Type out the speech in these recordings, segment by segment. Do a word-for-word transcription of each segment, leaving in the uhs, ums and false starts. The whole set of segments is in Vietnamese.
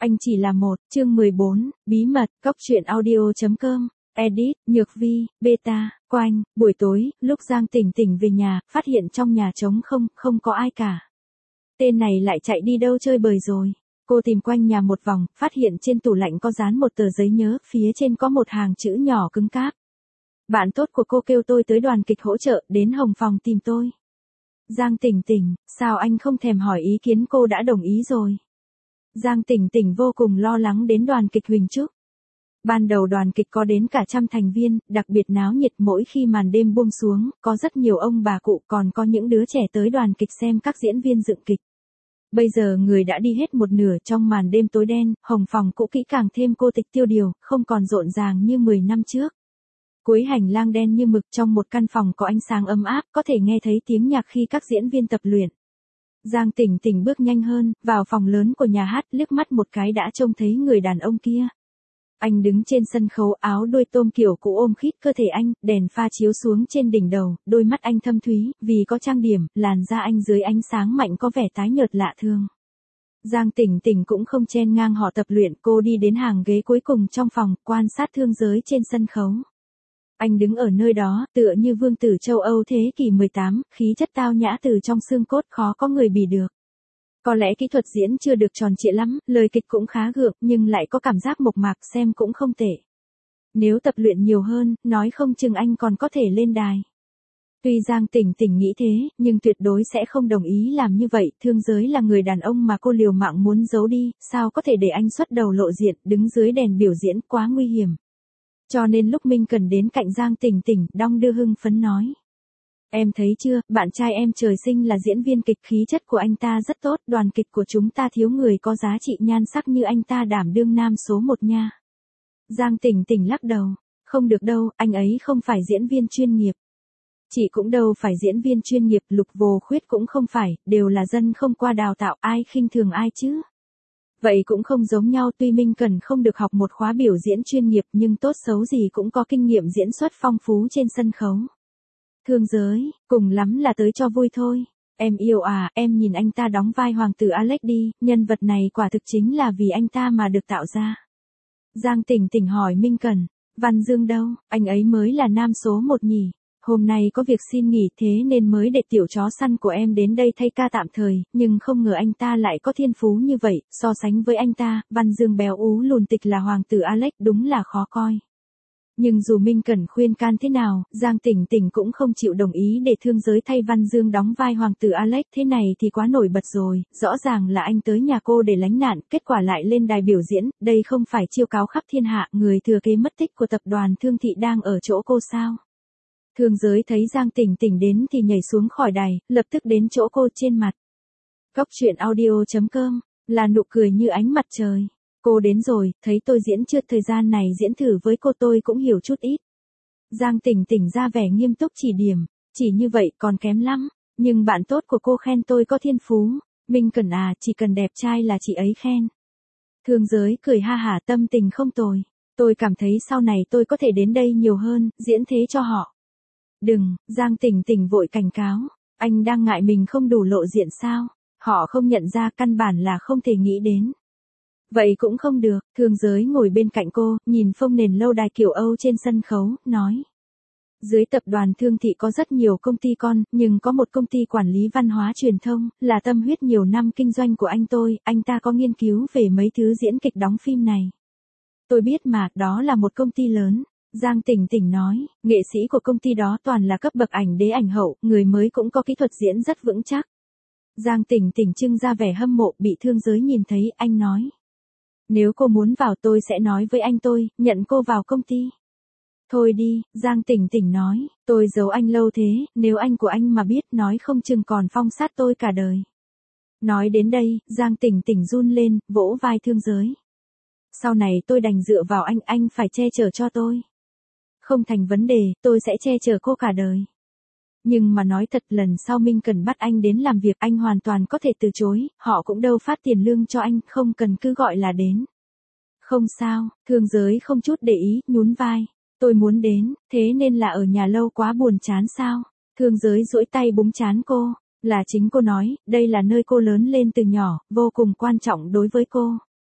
Anh chỉ là một, chương mười bốn, bí mật, góc truyện audio.com, edit, Nhược Vi, beta, Quanh, buổi tối, lúc Giang Tỉnh Tỉnh về nhà, phát hiện trong nhà trống không, không có ai cả. Tên này lại chạy đi đâu chơi bời rồi. Cô tìm quanh nhà một vòng, phát hiện trên tủ lạnh có dán một tờ giấy nhớ, phía trên có một hàng chữ nhỏ cứng cáp. Bạn tốt của cô kêu tôi tới đoàn kịch hỗ trợ, đến Hồng Phòng tìm tôi. Giang Tỉnh Tỉnh, sao anh không thèm hỏi ý kiến cô đã đồng ý rồi. Giang Tỉnh Tỉnh vô cùng lo lắng đến đoàn kịch Huỳnh Trúc. Ban đầu đoàn kịch có đến cả trăm thành viên, đặc biệt náo nhiệt mỗi khi màn đêm buông xuống, có rất nhiều ông bà cụ còn có những đứa trẻ tới đoàn kịch xem các diễn viên dựng kịch. Bây giờ người đã đi hết một nửa trong màn đêm tối đen, Hồng Phòng cũ kỹ càng thêm cô tịch tiêu điều, không còn rộn ràng như mười năm trước. Cuối hành lang đen như mực trong một căn phòng có ánh sáng ấm áp, có thể nghe thấy tiếng nhạc khi các diễn viên tập luyện. Giang Tỉnh Tỉnh bước nhanh hơn, vào phòng lớn của nhà hát, liếc mắt một cái đã trông thấy người đàn ông kia. Anh đứng trên sân khấu, áo đuôi tôm kiểu cũ ôm khít cơ thể anh, đèn pha chiếu xuống trên đỉnh đầu, đôi mắt anh thâm thúy, vì có trang điểm, làn da anh dưới ánh sáng mạnh có vẻ tái nhợt lạ thường. Giang Tỉnh Tỉnh cũng không chen ngang họ tập luyện, cô đi đến hàng ghế cuối cùng trong phòng, quan sát thương giới trên sân khấu. Anh đứng ở nơi đó, tựa như vương tử châu Âu thế kỷ mười tám, khí chất tao nhã từ trong xương cốt khó có người bì được. Có lẽ kỹ thuật diễn chưa được tròn trịa lắm, lời kịch cũng khá gượng, nhưng lại có cảm giác mộc mạc xem cũng không tệ. Nếu tập luyện nhiều hơn, nói không chừng anh còn có thể lên đài. Tuy Giang Tỉnh Tỉnh nghĩ thế, nhưng tuyệt đối sẽ không đồng ý làm như vậy, thương giới là người đàn ông mà cô liều mạng muốn giấu đi, sao có thể để anh xuất đầu lộ diện, đứng dưới đèn biểu diễn, quá nguy hiểm. Cho nên lúc Minh Cần đến cạnh Giang Tỉnh Tỉnh, đong đưa hưng phấn nói. Em thấy chưa, bạn trai em trời sinh là diễn viên kịch, khí chất của anh ta rất tốt, đoàn kịch của chúng ta thiếu người có giá trị nhan sắc như anh ta đảm đương nam số một nha. Giang Tỉnh Tỉnh lắc đầu, không được đâu, anh ấy không phải diễn viên chuyên nghiệp. Chị cũng đâu phải diễn viên chuyên nghiệp, Lục Vô Khuyết cũng không phải, đều là dân không qua đào tạo, ai khinh thường ai chứ. Vậy cũng không giống nhau, tuy Minh Cần không được học một khóa biểu diễn chuyên nghiệp nhưng tốt xấu gì cũng có kinh nghiệm diễn xuất phong phú trên sân khấu. Thương giới, cùng lắm là tới cho vui thôi. Em yêu à, em nhìn anh ta đóng vai hoàng tử Alex đi, nhân vật này quả thực chính là vì anh ta mà được tạo ra. Giang Tỉnh Tỉnh hỏi Minh Cần, Văn Dương đâu, anh ấy mới là nam số một nhỉ. Hôm nay có việc xin nghỉ thế nên mới để tiểu chó săn của em đến đây thay ca tạm thời, nhưng không ngờ anh ta lại có thiên phú như vậy, so sánh với anh ta, Văn Dương béo ú lùn tịch là hoàng tử Alex đúng là khó coi. Nhưng dù Minh Cần khuyên can thế nào, Giang Tỉnh Tỉnh cũng không chịu đồng ý để thương giới thay Văn Dương đóng vai hoàng tử Alex, thế này thì quá nổi bật rồi, rõ ràng là anh tới nhà cô để lánh nạn, kết quả lại lên đài biểu diễn, đây không phải chiêu cáo khắp thiên hạ, người thừa kế mất tích của tập đoàn Thương Thị đang ở chỗ cô sao. Thương giới thấy Giang Tỉnh Tỉnh đến thì nhảy xuống khỏi đài, lập tức đến chỗ cô trên mặt. Góc truyện audio.com, là nụ cười như ánh mặt trời. Cô đến rồi, thấy tôi diễn chưa, thời gian này diễn thử với cô tôi cũng hiểu chút ít. Giang Tỉnh Tỉnh ra vẻ nghiêm túc chỉ điểm, chỉ như vậy còn kém lắm, nhưng bạn tốt của cô khen tôi có thiên phú. Minh Cần à, chỉ cần đẹp trai là chị ấy khen. Thương giới cười ha hả, tâm tình không tồi. Tôi cảm thấy sau này tôi có thể đến đây nhiều hơn, diễn thế cho họ. Đừng, Giang Tỉnh Tỉnh vội cảnh cáo, anh đang ngại mình không đủ lộ diện sao, họ không nhận ra, căn bản là không thể nghĩ đến. Vậy cũng không được, thương giới ngồi bên cạnh cô, nhìn phông nền lâu đài kiểu Âu trên sân khấu, nói. Dưới tập đoàn Thương Thị có rất nhiều công ty con, nhưng có một công ty quản lý văn hóa truyền thông, là tâm huyết nhiều năm kinh doanh của anh tôi, anh ta có nghiên cứu về mấy thứ diễn kịch đóng phim này. Tôi biết mà, đó là một công ty lớn. Giang Tỉnh Tỉnh nói, nghệ sĩ của công ty đó toàn là cấp bậc ảnh đế ảnh hậu, người mới cũng có kỹ thuật diễn rất vững chắc. Giang Tỉnh Tỉnh trưng ra vẻ hâm mộ, bị thương giới nhìn thấy, anh nói. Nếu cô muốn vào tôi sẽ nói với anh tôi, nhận cô vào công ty. Thôi đi, Giang Tỉnh Tỉnh nói, tôi giấu anh lâu thế, nếu anh của anh mà biết nói không chừng còn phong sát tôi cả đời. Nói đến đây, Giang Tỉnh Tỉnh run lên, vỗ vai thương giới. Sau này tôi đành dựa vào anh, anh phải che chở cho tôi. Không thành vấn đề, tôi sẽ che chở cô cả đời. Nhưng mà nói thật, lần sau Minh Cần bắt anh đến làm việc, anh hoàn toàn có thể từ chối, họ cũng đâu phát tiền lương cho anh, không cần cứ gọi là đến. Không sao, thương giới không chút để ý, nhún vai. Tôi muốn đến, thế nên là ở nhà lâu quá buồn chán sao? Thương giới duỗi tay búng trán cô, là chính cô nói, đây là nơi cô lớn lên từ nhỏ, vô cùng quan trọng đối với cô.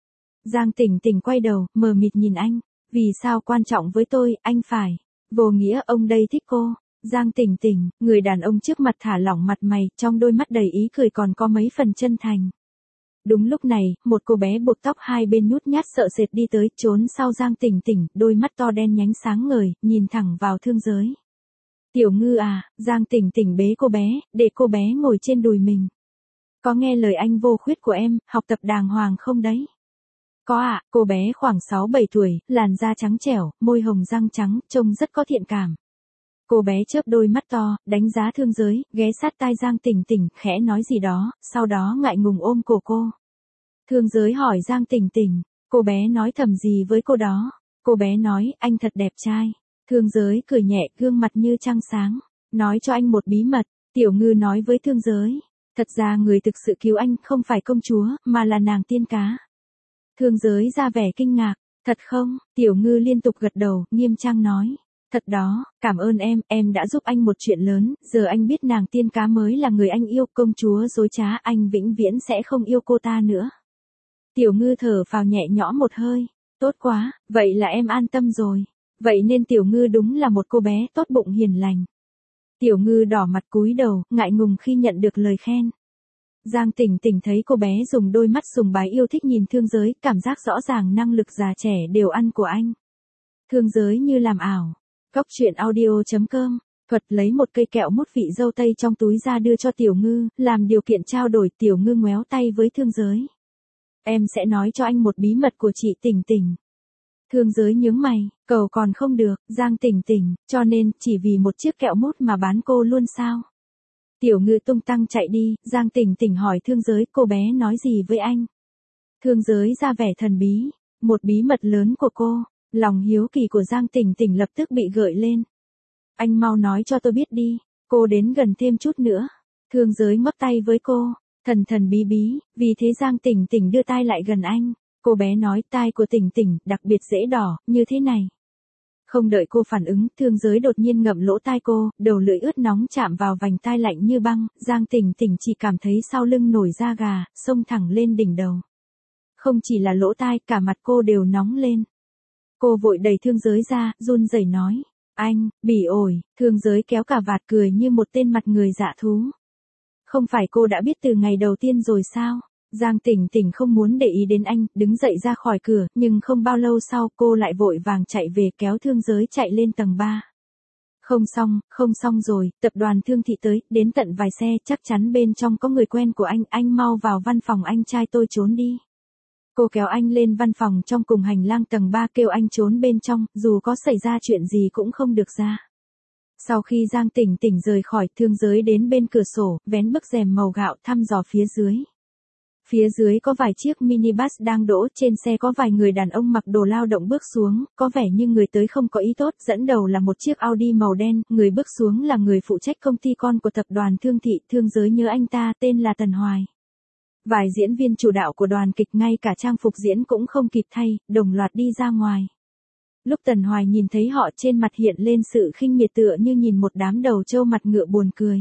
Giang Tỉnh Tỉnh quay đầu, mờ mịt nhìn anh. Vì sao quan trọng với tôi, anh phải. Vô nghĩa ông đây thích cô. Giang Tỉnh Tỉnh, người đàn ông trước mặt thả lỏng mặt mày, trong đôi mắt đầy ý cười còn có mấy phần chân thành. Đúng lúc này, một cô bé buộc tóc hai bên nhút nhát sợ sệt đi tới, trốn sau Giang Tỉnh Tỉnh, đôi mắt to đen nhánh sáng ngời, nhìn thẳng vào Thương Giới. Tiểu Ngư à, Giang Tỉnh Tỉnh bế cô bé, để cô bé ngồi trên đùi mình. Có nghe lời anh vô khuyết của em, học tập đàng hoàng không đấy? Có ạ, à, cô bé khoảng sáu bảy tuổi, làn da trắng trẻo, môi hồng răng trắng, trông rất có thiện cảm. Cô bé chớp đôi mắt to, đánh giá Thương Giới, ghé sát tai Giang Tỉnh Tỉnh, khẽ nói gì đó, sau đó ngại ngùng ôm cổ cô. Thương Giới hỏi Giang Tỉnh Tỉnh, cô bé nói thầm gì với cô đó? Cô bé nói, anh thật đẹp trai. Thương Giới cười nhẹ, gương mặt như trăng sáng. Nói cho anh một bí mật, Tiểu Ngư nói với Thương Giới. Thật ra người thực sự cứu anh không phải công chúa, mà là nàng tiên cá. Thương Giới ra vẻ kinh ngạc, thật không? Tiểu Ngư liên tục gật đầu, nghiêm trang nói. Thật đó, cảm ơn em, em đã giúp anh một chuyện lớn, giờ anh biết nàng tiên cá mới là người anh yêu, công chúa dối trá, anh vĩnh viễn sẽ không yêu cô ta nữa. Tiểu Ngư thở phào nhẹ nhõm một hơi, tốt quá, vậy là em an tâm rồi. Vậy nên Tiểu Ngư đúng là một cô bé tốt bụng hiền lành. Tiểu Ngư đỏ mặt cúi đầu, ngại ngùng khi nhận được lời khen. Giang Tỉnh Tỉnh thấy cô bé dùng đôi mắt sùng bái yêu thích nhìn Thương Giới, cảm giác rõ ràng năng lực già trẻ đều ăn của anh. Thương Giới như làm ảo. Góc truyện audio chấm com, thuật lấy một cây kẹo mút vị dâu tây trong túi ra đưa cho Tiểu Ngư, làm điều kiện trao đổi. Tiểu Ngư ngoéo tay với Thương Giới. Em sẽ nói cho anh một bí mật của chị Tỉnh Tỉnh. Thương Giới nhướng mày, cầu còn không được, Giang Tỉnh Tỉnh, cho nên chỉ vì một chiếc kẹo mút mà bán cô luôn sao? Tiểu Ngư tung tăng chạy đi, Giang Tỉnh Tỉnh hỏi Thương Giới, cô bé nói gì với anh? Thương Giới ra vẻ thần bí, một bí mật lớn của cô. Lòng hiếu kỳ của Giang Tỉnh Tỉnh lập tức bị gợi lên. Anh mau nói cho tôi biết đi, cô đến gần thêm chút nữa. Thương Giới ngấp tay với cô, thần thần bí bí, vì thế Giang Tỉnh Tỉnh đưa tai lại gần anh. Cô bé nói tai của Tỉnh Tỉnh đặc biệt dễ đỏ, như thế này. Không đợi cô phản ứng, Thương Giới đột nhiên ngậm lỗ tai cô, đầu lưỡi ướt nóng chạm vào vành tai lạnh như băng, Giang Tỉnh Tỉnh chỉ cảm thấy sau lưng nổi da gà, xông thẳng lên đỉnh đầu. Không chỉ là lỗ tai, cả mặt cô đều nóng lên. Cô vội đẩy Thương Giới ra, run rẩy nói, anh, bỉ ổi, Thương Giới kéo cả vạt cười như một tên mặt người dạ thú. Không phải cô đã biết từ ngày đầu tiên rồi sao? Giang Tỉnh Tỉnh không muốn để ý đến anh, đứng dậy ra khỏi cửa, nhưng không bao lâu sau cô lại vội vàng chạy về kéo Thương Giới chạy lên tầng ba. Không xong, không xong rồi, tập đoàn Thương Thị tới, đến tận vài xe, chắc chắn bên trong có người quen của anh, anh mau vào văn phòng anh trai tôi trốn đi. Cô kéo anh lên văn phòng trong cùng hành lang tầng ba kêu anh trốn bên trong, dù có xảy ra chuyện gì cũng không được ra. Sau khi Giang Tỉnh Tỉnh rời khỏi, Thương Giới đến bên cửa sổ, vén bức rèm màu gạo thăm dò phía dưới. Phía dưới có vài chiếc minibus đang đỗ, trên xe có vài người đàn ông mặc đồ lao động bước xuống, có vẻ như người tới không có ý tốt, dẫn đầu là một chiếc Audi màu đen, người bước xuống là người phụ trách công ty con của tập đoàn Thương Thị, Thương Giới nhớ anh ta, tên là Tần Hoài. Vài diễn viên chủ đạo của đoàn kịch ngay cả trang phục diễn cũng không kịp thay, đồng loạt đi ra ngoài. Lúc Tần Hoài nhìn thấy họ trên mặt hiện lên sự khinh miệt tựa như nhìn một đám đầu trâu mặt ngựa buồn cười.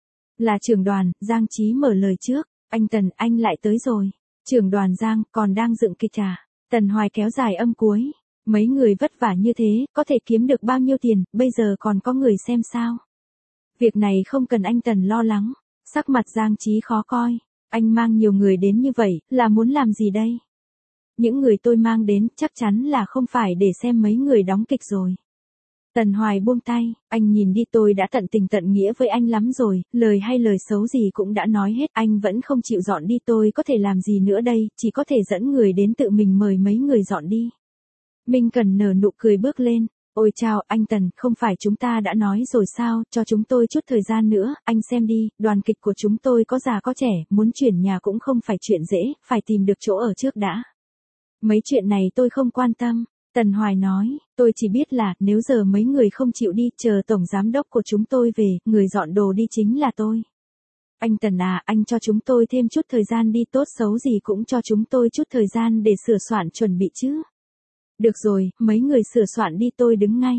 Là trưởng đoàn, Giang Chí mở lời trước, anh Tần, anh lại tới rồi. Trưởng đoàn Giang, còn đang dựng kịch à? Tần Hoài kéo dài âm cuối. Mấy người vất vả như thế, có thể kiếm được bao nhiêu tiền, bây giờ còn có người xem sao? Việc này không cần anh Tần lo lắng. Sắc mặt Giang Chí khó coi. Anh mang nhiều người đến như vậy, là muốn làm gì đây? Những người tôi mang đến, chắc chắn là không phải để xem mấy người đóng kịch rồi. Tần Hoài buông tay, anh nhìn đi, tôi đã tận tình tận nghĩa với anh lắm rồi, lời hay lời xấu gì cũng đã nói hết, anh vẫn không chịu dọn đi, tôi có thể làm gì nữa đây, chỉ có thể dẫn người đến tự mình mời mấy người dọn đi. Minh Cần nở nụ cười bước lên, ôi chào, anh Tần, không phải chúng ta đã nói rồi sao, cho chúng tôi chút thời gian nữa, anh xem đi, đoàn kịch của chúng tôi có già có trẻ, muốn chuyển nhà cũng không phải chuyện dễ, phải tìm được chỗ ở trước đã. Mấy chuyện này tôi không quan tâm. Tần Hoài nói, tôi chỉ biết là, nếu giờ mấy người không chịu đi, chờ tổng giám đốc của chúng tôi về, người dọn đồ đi chính là tôi. Anh Tần à, anh cho chúng tôi thêm chút thời gian đi, tốt xấu gì cũng cho chúng tôi chút thời gian để sửa soạn chuẩn bị chứ. Được rồi, mấy người sửa soạn đi, tôi đứng ngay.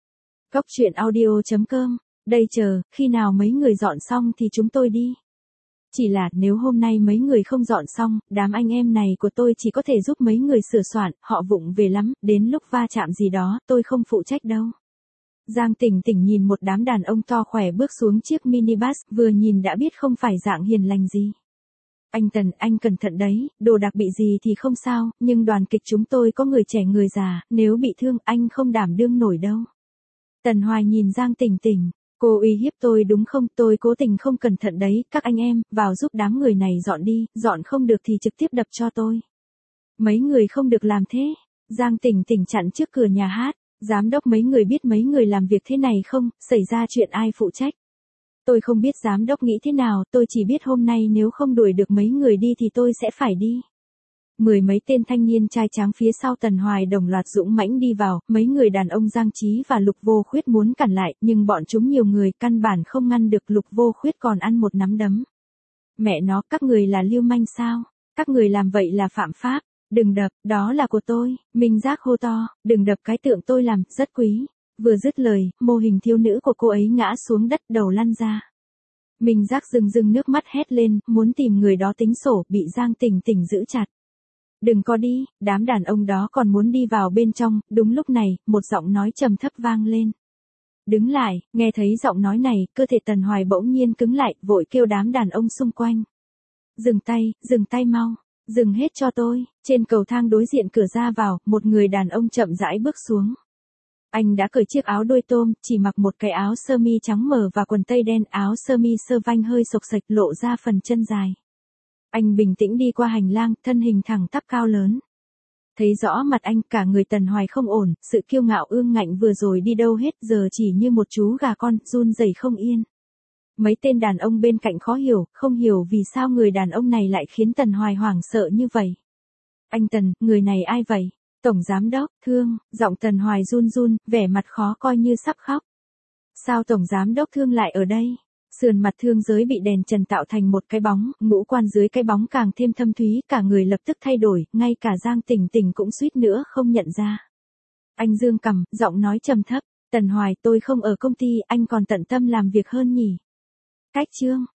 Góc truyện audio chấm com, đây chờ, khi nào mấy người dọn xong thì chúng tôi đi. Chỉ là nếu hôm nay mấy người không dọn xong, đám anh em này của tôi chỉ có thể giúp mấy người sửa soạn, họ vụng về lắm, đến lúc va chạm gì đó, tôi không phụ trách đâu. Giang Tỉnh Tỉnh nhìn một đám đàn ông to khỏe bước xuống chiếc minibus, vừa nhìn đã biết không phải dạng hiền lành gì. Anh Tần, anh cẩn thận đấy, đồ đạc bị gì thì không sao, nhưng đoàn kịch chúng tôi có người trẻ người già, nếu bị thương anh không đảm đương nổi đâu. Tần Hoài nhìn Giang Tỉnh Tỉnh, cô uy hiếp tôi đúng không, tôi cố tình không cẩn thận đấy, các anh em, vào giúp đám người này dọn đi, dọn không được thì trực tiếp đập cho tôi. Mấy người không được làm thế. Giang Tỉnh Tỉnh chặn trước cửa nhà hát, giám đốc mấy người biết mấy người làm việc thế này không, xảy ra chuyện ai phụ trách. Tôi không biết giám đốc nghĩ thế nào, tôi chỉ biết hôm nay nếu không đuổi được mấy người đi thì tôi sẽ phải đi. Mười mấy tên thanh niên trai tráng phía sau Tần Hoài đồng loạt dũng mãnh đi vào, mấy người đàn ông Giang Chí và Lục Vô Khuyết muốn cản lại, nhưng bọn chúng nhiều người căn bản không ngăn được. Lục Vô Khuyết còn ăn một nắm đấm. Mẹ nó, các người là lưu manh sao? Các người làm vậy là phạm pháp. Đừng đập, đó là của tôi. Minh Giác hô to, đừng đập cái tượng tôi làm, rất quý. Vừa dứt lời, mô hình thiếu nữ của cô ấy ngã xuống đất, đầu lăn ra. Minh Giác rưng rưng nước mắt hét lên, muốn tìm người đó tính sổ, bị Giang Tỉnh Tỉnh giữ chặt. Đừng có đi, đám đàn ông đó còn muốn đi vào bên trong. Đúng lúc này, một giọng nói trầm thấp vang lên. Đứng lại, nghe thấy giọng nói này, cơ thể Tần Hoài bỗng nhiên cứng lại, vội kêu đám đàn ông xung quanh. Dừng tay, dừng tay mau, dừng hết cho tôi. Trên cầu thang đối diện cửa ra vào, một người đàn ông chậm rãi bước xuống. Anh đã cởi chiếc áo đôi tôm, chỉ mặc một cái áo sơ mi trắng mờ và quần tây đen, áo sơ mi sơ vanh hơi xộc xệch lộ ra phần chân dài. Anh bình tĩnh đi qua hành lang, thân hình thẳng tắp cao lớn. Thấy rõ mặt anh, cả người Tần Hoài không ổn, sự kiêu ngạo ương ngạnh vừa rồi đi đâu hết, giờ chỉ như một chú gà con, run rẩy không yên. Mấy tên đàn ông bên cạnh khó hiểu, không hiểu vì sao người đàn ông này lại khiến Tần Hoài hoảng sợ như vậy. Anh Tần, người này ai vậy? Tổng giám đốc, Thương, giọng Tần Hoài run run, vẻ mặt khó coi như sắp khóc. Sao Tổng giám đốc Thương lại ở đây? Sườn mặt Thương Giới bị đèn trần tạo thành một cái bóng, ngũ quan dưới cái bóng càng thêm thâm thúy, cả người lập tức thay đổi, ngay cả Giang Tỉnh Tỉnh cũng suýt nữa không nhận ra. Anh dương cằm, giọng nói trầm thấp, Tần Hoài, tôi không ở công ty, anh còn tận tâm làm việc hơn nhỉ? Cách chương,